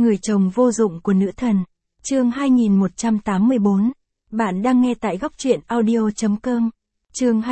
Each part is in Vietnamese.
Người chồng vô dụng của nữ thần. Chương 2184. Bạn đang nghe tại góc truyện audio.com. Chương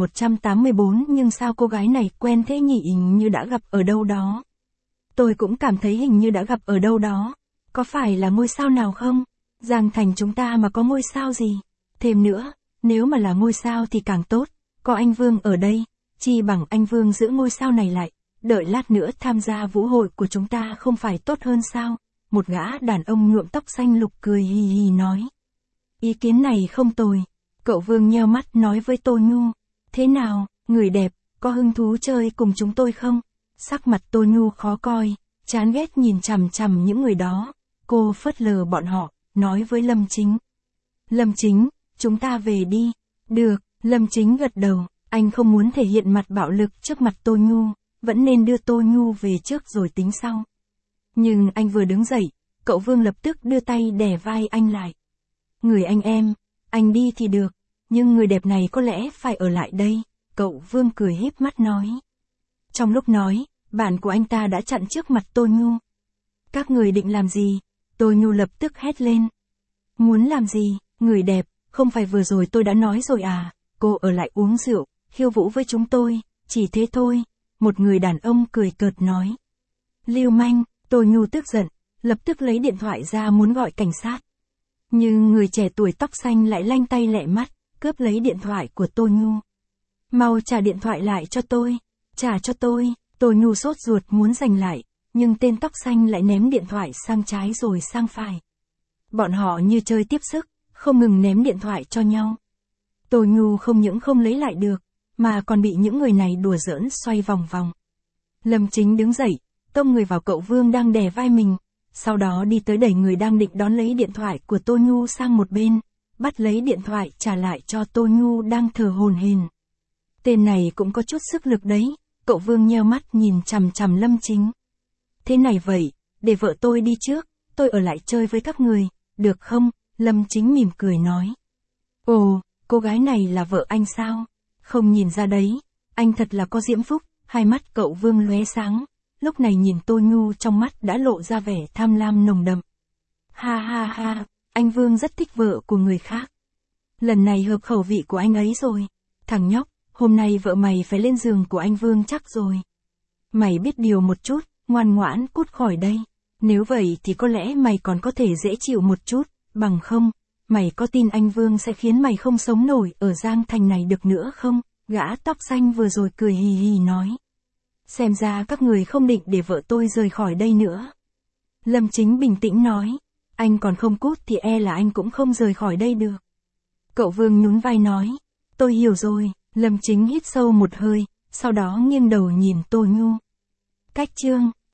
2184. Nhưng sao cô gái này quen thế nhỉ, hình như đã gặp ở đâu đó. Tôi cũng cảm thấy hình như đã gặp ở đâu đó. Có phải là ngôi sao nào không? Giang Thành chúng ta mà có ngôi sao gì? Thêm nữa, nếu mà là ngôi sao thì càng tốt. Có anh Vương ở đây, chi bằng anh Vương giữ ngôi sao này lại. Đợi lát nữa tham gia vũ hội của chúng ta không phải tốt hơn sao? Một gã đàn ông nhuộm tóc xanh lục cười hì hì nói. Ý kiến này không tồi. Cậu Vương nheo mắt nói với Tô Nhu. Thế nào, người đẹp, có hứng thú chơi cùng chúng tôi không? Sắc mặt Tô Nhu khó coi, chán ghét nhìn chằm chằm những người đó. Cô phớt lờ bọn họ, nói với Lâm Chính. Lâm Chính, chúng ta về đi. Được, Lâm Chính gật đầu, anh không muốn thể hiện mặt bạo lực trước mặt Tô Nhu, vẫn nên đưa Tô Nhu về trước rồi tính sau. Nhưng anh vừa đứng dậy, cậu Vương lập tức đưa tay đè vai anh lại. Người anh em, anh đi thì được, nhưng người đẹp này có lẽ phải ở lại đây, cậu Vương cười híp mắt nói. Trong lúc nói, bạn của anh ta đã chặn trước mặt Tô Nhu. Các người định làm gì? Tô Nhu lập tức hét lên. Muốn làm gì, người đẹp, không phải vừa rồi tôi đã nói rồi à, cô ở lại uống rượu, khiêu vũ với chúng tôi, chỉ thế thôi, một người đàn ông cười cợt nói. Lưu manh, Tô Nhu tức giận, lập tức lấy điện thoại ra muốn gọi cảnh sát. Nhưng người trẻ tuổi tóc xanh lại lanh tay lẹ mắt, cướp lấy điện thoại của Tô Nhu. Mau trả điện thoại lại cho tôi, trả cho tôi, Tô Nhu sốt ruột muốn giành lại, nhưng tên tóc xanh lại ném điện thoại sang trái rồi sang phải. Bọn họ như chơi tiếp sức, không ngừng ném điện thoại cho nhau. Tô Nhu không những không lấy lại được, mà còn bị những người này đùa giỡn xoay vòng vòng. Lâm Chính đứng dậy, tông người vào cậu Vương đang đè vai mình, sau đó đi tới đẩy người đang định đón lấy điện thoại của Tô Nhu sang một bên, bắt lấy điện thoại trả lại cho Tô Nhu đang thở hổn hển. Tên này cũng có chút sức lực đấy, cậu Vương nheo mắt nhìn chằm chằm Lâm Chính. Thế này vậy, để vợ tôi đi trước, tôi ở lại chơi với các người, được không? Lâm Chính mỉm cười nói. Ồ, cô gái này là vợ anh sao? Không nhìn ra đấy, anh thật là có diễm phúc, hai mắt cậu Vương lóe sáng, lúc này nhìn Tô Nhu trong mắt đã lộ ra vẻ tham lam nồng đậm. Ha ha ha, anh Vương rất thích vợ của người khác. Lần này hợp khẩu vị của anh ấy rồi. Thằng nhóc, hôm nay vợ mày phải lên giường của anh Vương chắc rồi. Mày biết điều một chút, ngoan ngoãn cút khỏi đây. Nếu vậy thì có lẽ mày còn có thể dễ chịu một chút, bằng không, mày có tin anh Vương sẽ khiến mày không sống nổi ở Giang Thành này được nữa không? Gã tóc xanh vừa rồi cười hì hì nói. Xem ra các người không định để vợ tôi rời khỏi đây nữa. Lâm Chính bình tĩnh nói. Anh còn không cút thì e là anh cũng không rời khỏi đây được. Cậu Vương nhún vai nói. Tôi hiểu rồi. Lâm Chính hít sâu một hơi, sau đó nghiêng đầu nhìn Tô Nhu. Cách chương